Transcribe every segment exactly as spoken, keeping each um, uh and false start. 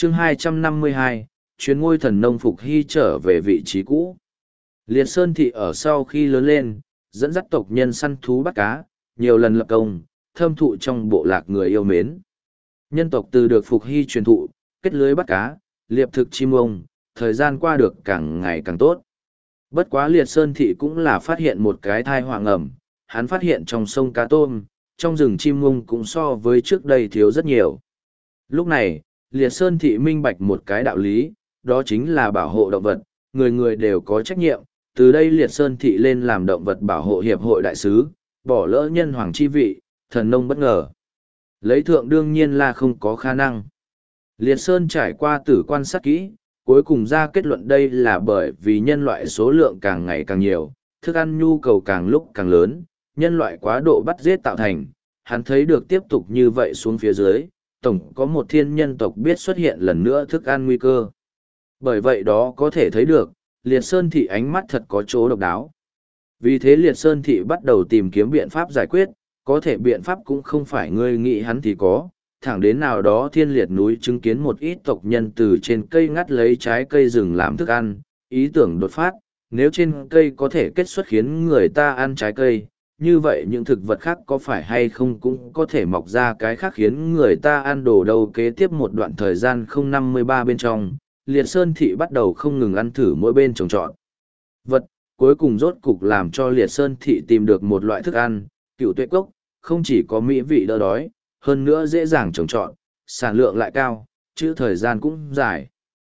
chương hai trăm năm mươi hai, chuyến ngôi thần nông Phục Hy trở về vị trí cũ. Liệt Sơn Thị ở sau khi lớn lên, dẫn dắt tộc nhân săn thú bắt cá, nhiều lần lập công, thâm thụ trong bộ lạc người yêu mến. Nhân tộc từ được Phục Hy truyền thụ, kết lưới bắt cá, liệp thực chim ông, thời gian qua được càng ngày càng tốt. Bất quá Liệt Sơn Thị cũng là phát hiện một cái thai họa ngầm, hắn phát hiện trong sông cá tôm, trong rừng chim ông cũng so với trước đây thiếu rất nhiều. Lúc này, Liệt Sơn Thị minh bạch một cái đạo lý, đó chính là bảo hộ động vật, người người đều có trách nhiệm. Từ đây Liệt Sơn Thị lên làm động vật bảo hộ hiệp hội đại sứ, bỏ lỡ nhân hoàng chi vị, thần nông bất ngờ. Lấy thượng đương nhiên là không có khả năng. Liệt Sơn trải qua tử quan sát kỹ, cuối cùng ra kết luận đây là bởi vì nhân loại số lượng càng ngày càng nhiều, thức ăn nhu cầu càng lúc càng lớn, nhân loại quá độ bắt giết tạo thành. Hắn thấy được tiếp tục như vậy xuống phía dưới, tổng có một thiên nhân tộc biết xuất hiện lần nữa thức ăn nguy cơ. Bởi vậy đó có thể thấy được, Liệt Sơn Thị ánh mắt thật có chỗ độc đáo. Vì thế Liệt Sơn Thị bắt đầu tìm kiếm biện pháp giải quyết, có thể biện pháp cũng không phải ngươi nghĩ hắn thì có, thẳng đến nào đó thiên liệt núi chứng kiến một ít tộc nhân từ trên cây ngắt lấy trái cây rừng làm thức ăn, ý tưởng đột phát, nếu trên cây có thể kết xuất khiến người ta ăn trái cây, như vậy những thực vật khác có phải hay không cũng có thể mọc ra cái khác khiến người ta ăn đồ đâu. Kế tiếp một đoạn thời gian không năm mươi ba bên trong, Liệt Sơn Thị bắt đầu không ngừng ăn thử mỗi bên trồng trọt vật, cuối cùng rốt cục làm cho Liệt Sơn Thị tìm được một loại thức ăn, cựu tuệ cốc, không chỉ có mỹ vị đỡ đói, hơn nữa dễ dàng trồng trọt, sản lượng lại cao, chứ thời gian cũng dài.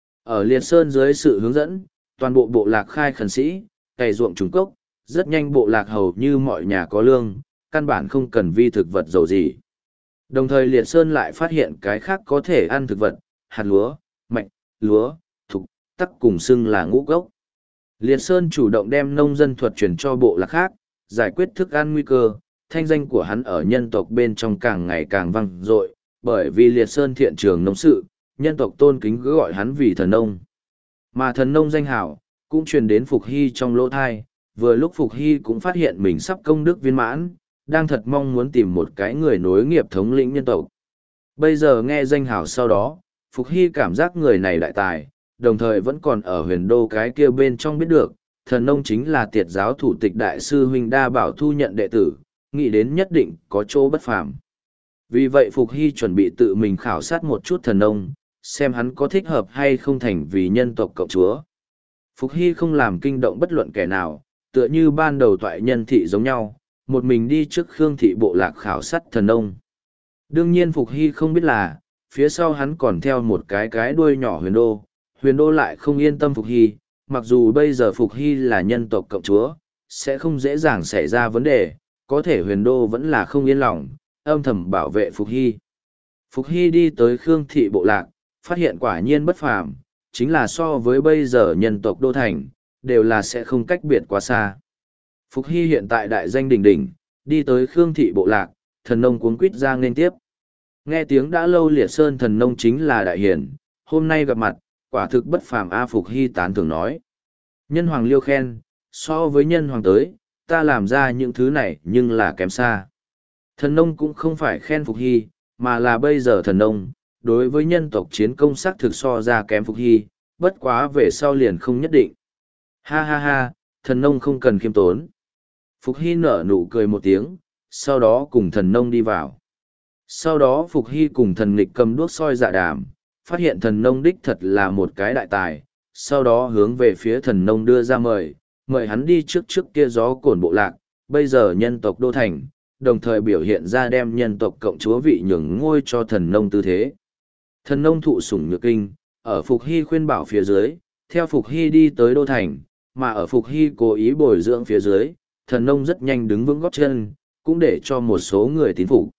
Ở Liệt Sơn dưới sự hướng dẫn, toàn bộ bộ lạc khai khẩn sĩ, cày ruộng trùng cốc, rất nhanh bộ lạc hầu như mọi nhà có lương, căn bản không cần vi thực vật dầu gì. Đồng thời Liệt Sơn lại phát hiện cái khác có thể ăn thực vật, hạt lúa, mạch, lúa, thục, tắc cùng xưng là ngũ cốc. Liệt Sơn chủ động đem nông dân thuật truyền cho bộ lạc khác, giải quyết thức ăn nguy cơ, thanh danh của hắn ở nhân tộc bên trong càng ngày càng vang dội, bởi vì Liệt Sơn thiện trường nông sự, nhân tộc tôn kính cứ gọi hắn vì thần nông. Mà thần nông danh hảo, cũng truyền đến Phục Hy trong lỗ thai, vừa lúc Phục Hy cũng phát hiện mình sắp công đức viên mãn, đang thật mong muốn tìm một cái người nối nghiệp thống lĩnh nhân tộc. Bây giờ nghe danh hảo sau đó, Phục Hy cảm giác người này đại tài, đồng thời vẫn còn ở huyền đô cái kia bên trong biết được, thần nông chính là tiệt giáo thủ tịch đại sư huynh Đa Bảo thu nhận đệ tử, nghĩ đến nhất định có chỗ bất phàm. Vì vậy Phục Hy chuẩn bị tự mình khảo sát một chút thần nông, xem hắn có thích hợp hay không thành vì nhân tộc cộng chúa. Phục Hy không làm kinh động bất luận kẻ nào, tựa như ban đầu toại nhân thị giống nhau, một mình đi trước Khương thị bộ lạc khảo sát thần nông. Đương nhiên Phục Hy không biết là, phía sau hắn còn theo một cái cái đuôi nhỏ huyền đô, huyền đô lại không yên tâm Phục Hy, mặc dù bây giờ Phục Hy là nhân tộc cộng chúa, sẽ không dễ dàng xảy ra vấn đề, có thể huyền đô vẫn là không yên lòng, âm thầm bảo vệ Phục Hy. Phục Hy đi tới Khương thị bộ lạc, phát hiện quả nhiên bất phàm, chính là so với bây giờ nhân tộc đô thành, đều là sẽ không cách biệt quá xa. Phục Hy hiện tại đại danh đỉnh đỉnh, đi tới Khương thị bộ lạc, thần nông cuống quýt ra nên tiếp. Nghe tiếng đã lâu Liệt Sơn thần nông chính là đại hiển, hôm nay gặp mặt, quả thực bất phàm. A Phục Hy tán thưởng nói. Nhân hoàng liêu khen, so với nhân hoàng tới, ta làm ra những thứ này nhưng là kém xa. Thần nông cũng không phải khen Phục Hy, mà là bây giờ thần nông, đối với nhân tộc chiến công sắc thực so ra kém Phục Hy, bất quá về sau liền không nhất định. Ha ha ha, thần nông không cần khiêm tốn. Phục Hy nở nụ cười một tiếng, sau đó cùng thần nông đi vào. Sau đó Phục Hy cùng thần nghịch cầm đuốc soi dạ đàm, phát hiện thần nông đích thật là một cái đại tài, sau đó hướng về phía thần nông đưa ra mời, mời hắn đi trước trước kia gió cổn bộ lạc, bây giờ nhân tộc đô thành, đồng thời biểu hiện ra đem nhân tộc cộng chúa vị nhường ngôi cho thần nông tư thế. Thần nông thụ sủng nhược kinh, ở Phục Hy khuyên bảo phía dưới, theo Phục Hy đi tới đô thành, mà ở Phục Hy cố ý bồi dưỡng phía dưới, thần nông rất nhanh đứng vững gót chân, cũng để cho một số người tín phục.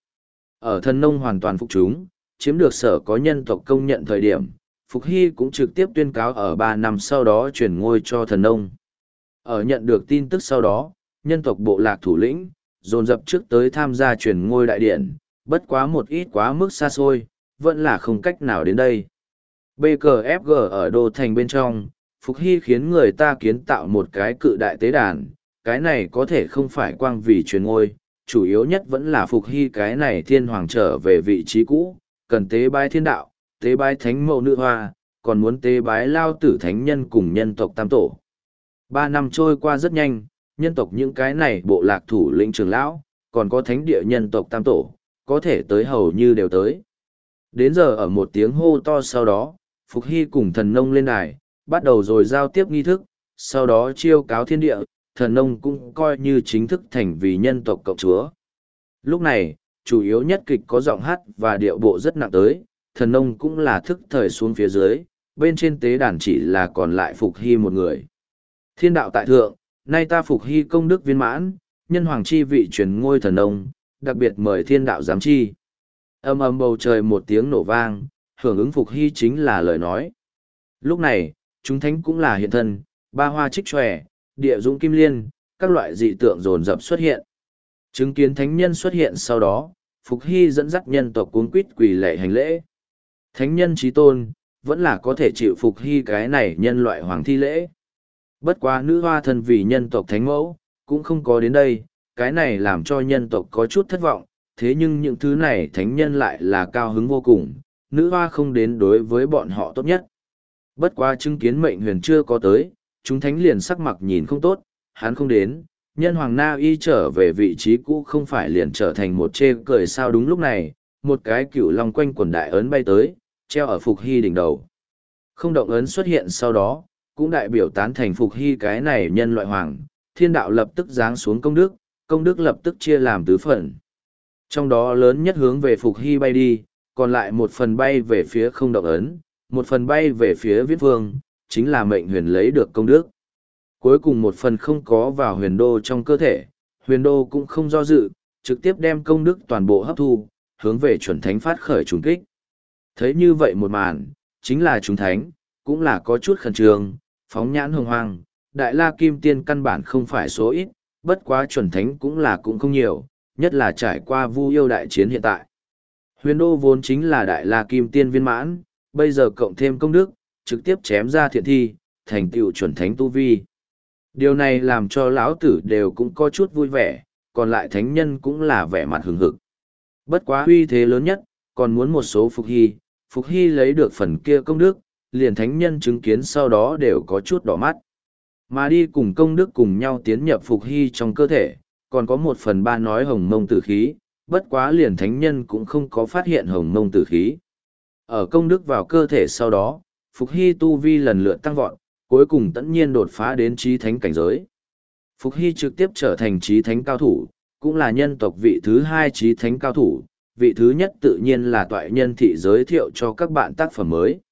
Ở thần nông hoàn toàn phục chúng, chiếm được sở có nhân tộc công nhận thời điểm, Phục Hy cũng trực tiếp tuyên cáo ở ba năm sau đó chuyển ngôi cho thần nông. Ở nhận được tin tức sau đó, nhân tộc bộ lạc thủ lĩnh, dồn dập trước tới tham gia chuyển ngôi đại điện, bất quá một ít quá mức xa xôi, vẫn là không cách nào đến đây. bê cờ ép giê ở đô thành bên trong, Phục Hy khiến người ta kiến tạo một cái cự đại tế đàn, cái này có thể không phải quang vì truyền ngôi, chủ yếu nhất vẫn là Phục Hy cái này thiên hoàng trở về vị trí cũ, cần tế bái thiên đạo, tế bái thánh mẫu nữ hoa, còn muốn tế bái lao tử thánh nhân cùng nhân tộc tam tổ. Ba năm trôi qua rất nhanh, nhân tộc những cái này bộ lạc thủ lĩnh trưởng lão, còn có thánh địa nhân tộc tam tổ, có thể tới hầu như đều tới. Đến giờ ở một tiếng hô to sau đó, Phục Hy cùng thần nông lên đài, bắt đầu rồi giao tiếp nghi thức, sau đó chiêu cáo thiên địa, thần nông cũng coi như chính thức thành vì nhân tộc cộng chúa. Lúc này, chủ yếu nhất kịch có giọng hát và điệu bộ rất nặng tới, thần nông cũng là thức thời xuống phía dưới, bên trên tế đàn chỉ là còn lại Phục Hy một người. Thiên đạo tại thượng, nay ta Phục Hy công đức viên mãn, nhân hoàng chi vị truyền ngôi thần nông, đặc biệt mời thiên đạo giám chi. Âm âm bầu trời một tiếng nổ vang, hưởng ứng Phục Hy chính là lời nói. Lúc này, chúng thánh cũng là hiện thân, ba hoa trích tròe, địa dũng kim liên, các loại dị tượng dồn dập xuất hiện. Chứng kiến thánh nhân xuất hiện sau đó, Phục Hy dẫn dắt nhân tộc cuống quýt quỳ lạy hành lễ. Thánh nhân chí tôn, vẫn là có thể chịu Phục Hy cái này nhân loại hoàng thi lễ. Bất quá nữ hoa thân vì nhân tộc thánh mẫu, cũng không có đến đây, cái này làm cho nhân tộc có chút thất vọng, thế nhưng những thứ này thánh nhân lại là cao hứng vô cùng, nữ hoa không đến đối với bọn họ tốt nhất. Bất quá chứng kiến mệnh huyền chưa có tới, chúng thánh liền sắc mặt nhìn không tốt, hắn không đến, nhân hoàng Na Y trở về vị trí cũ không phải liền trở thành một chê cười sao. Đúng lúc này, một cái cựu long quanh quần đại ấn bay tới, treo ở Phục Hy đỉnh đầu. Không động ấn xuất hiện sau đó, cũng đại biểu tán thành Phục Hy cái này nhân loại hoàng, thiên đạo lập tức giáng xuống công đức, công đức lập tức chia làm tứ phần. Trong đó lớn nhất hướng về Phục Hy bay đi, còn lại một phần bay về phía không động ấn, một phần bay về phía viết vương, chính là mệnh huyền lấy được công đức. Cuối cùng một phần không có vào huyền đô trong cơ thể, huyền đô cũng không do dự, trực tiếp đem công đức toàn bộ hấp thu, hướng về chuẩn thánh phát khởi trùng kích. Thấy như vậy một màn, chính là chúng thánh, cũng là có chút khẩn trương, phóng nhãn hồng hoang, đại la kim tiên căn bản không phải số ít, bất quá chuẩn thánh cũng là cũng không nhiều, nhất là trải qua vu yêu đại chiến hiện tại. Huyền đô vốn chính là đại la kim tiên viên mãn, bây giờ cộng thêm công đức, trực tiếp chém ra thiện thi, thành tựu chuẩn thánh tu vi. Điều này làm cho lão tử đều cũng có chút vui vẻ, còn lại thánh nhân cũng là vẻ mặt hừng hực. Bất quá uy thế lớn nhất, còn muốn một số Phục Hy, Phục Hy lấy được phần kia công đức, liền thánh nhân chứng kiến sau đó đều có chút đỏ mắt. Mà đi cùng công đức cùng nhau tiến nhập Phục Hy trong cơ thể, còn có một phần ba nói hồng mông tử khí, bất quá liền thánh nhân cũng không có phát hiện hồng mông tử khí. Ở công đức vào cơ thể sau đó, Phục Hy tu vi lần lượt tăng vọt, cuối cùng tất nhiên đột phá đến trí thánh cảnh giới. Phục Hy trực tiếp trở thành trí thánh cao thủ, cũng là nhân tộc vị thứ hai trí thánh cao thủ, vị thứ nhất tự nhiên là toại nhân thị giới thiệu cho các bạn tác phẩm mới.